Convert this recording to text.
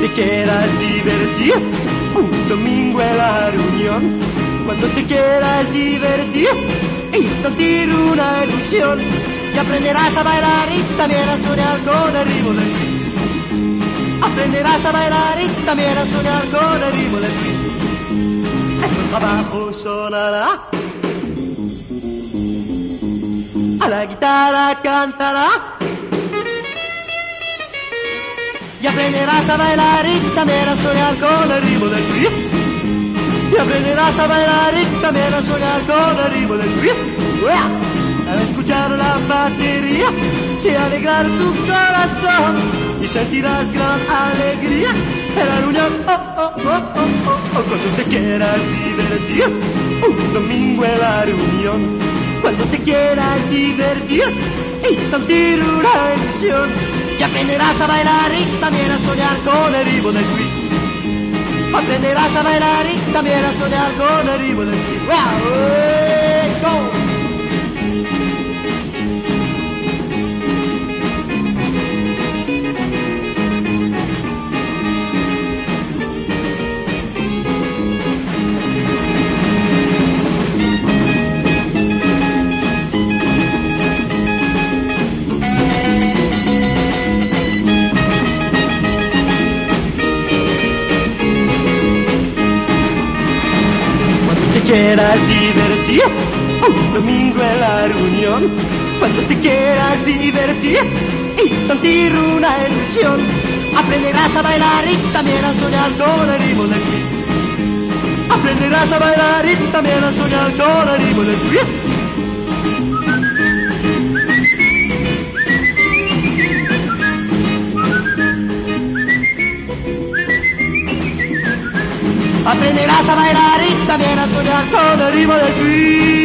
quieras divertir, un domingo en la reunión. Cuando te quieras divertir y sentir una ilusión, y aprenderás a bailar y también a soñar con el ritmo del swing. Aprenderás a bailar y también a soñar con el ritmo del swing. El trabajo sonará, a la guitarra cantará, y aprenderás a bailar y también a soñar con el ritmo del twist. Y aprenderás a bailar y también a soñar con el ritmo del twist. Al escuchar la batería se alegrará tu corazón y sentirás gran alegría en la reunión. Cuando te quieras divertir, un domingo en la reunión. Cuando te quieras divertir y sentir una ilusión, y aprenderás a bailar y también a soñar con el ritmo del twist. Aprenderás a bailar y también a soñar con el ritmo del twist. Go! Quieras divertir, un domingo en la reunión. Cuando te quieras divertir y sentir una ilusión, aprenderás a bailar y también a soñar con el ritmo del twist. Aprenderás a bailar y también a soñar con el ritmo del twist. Aprenderás a bailar y también a soñar con el ritmo del twist.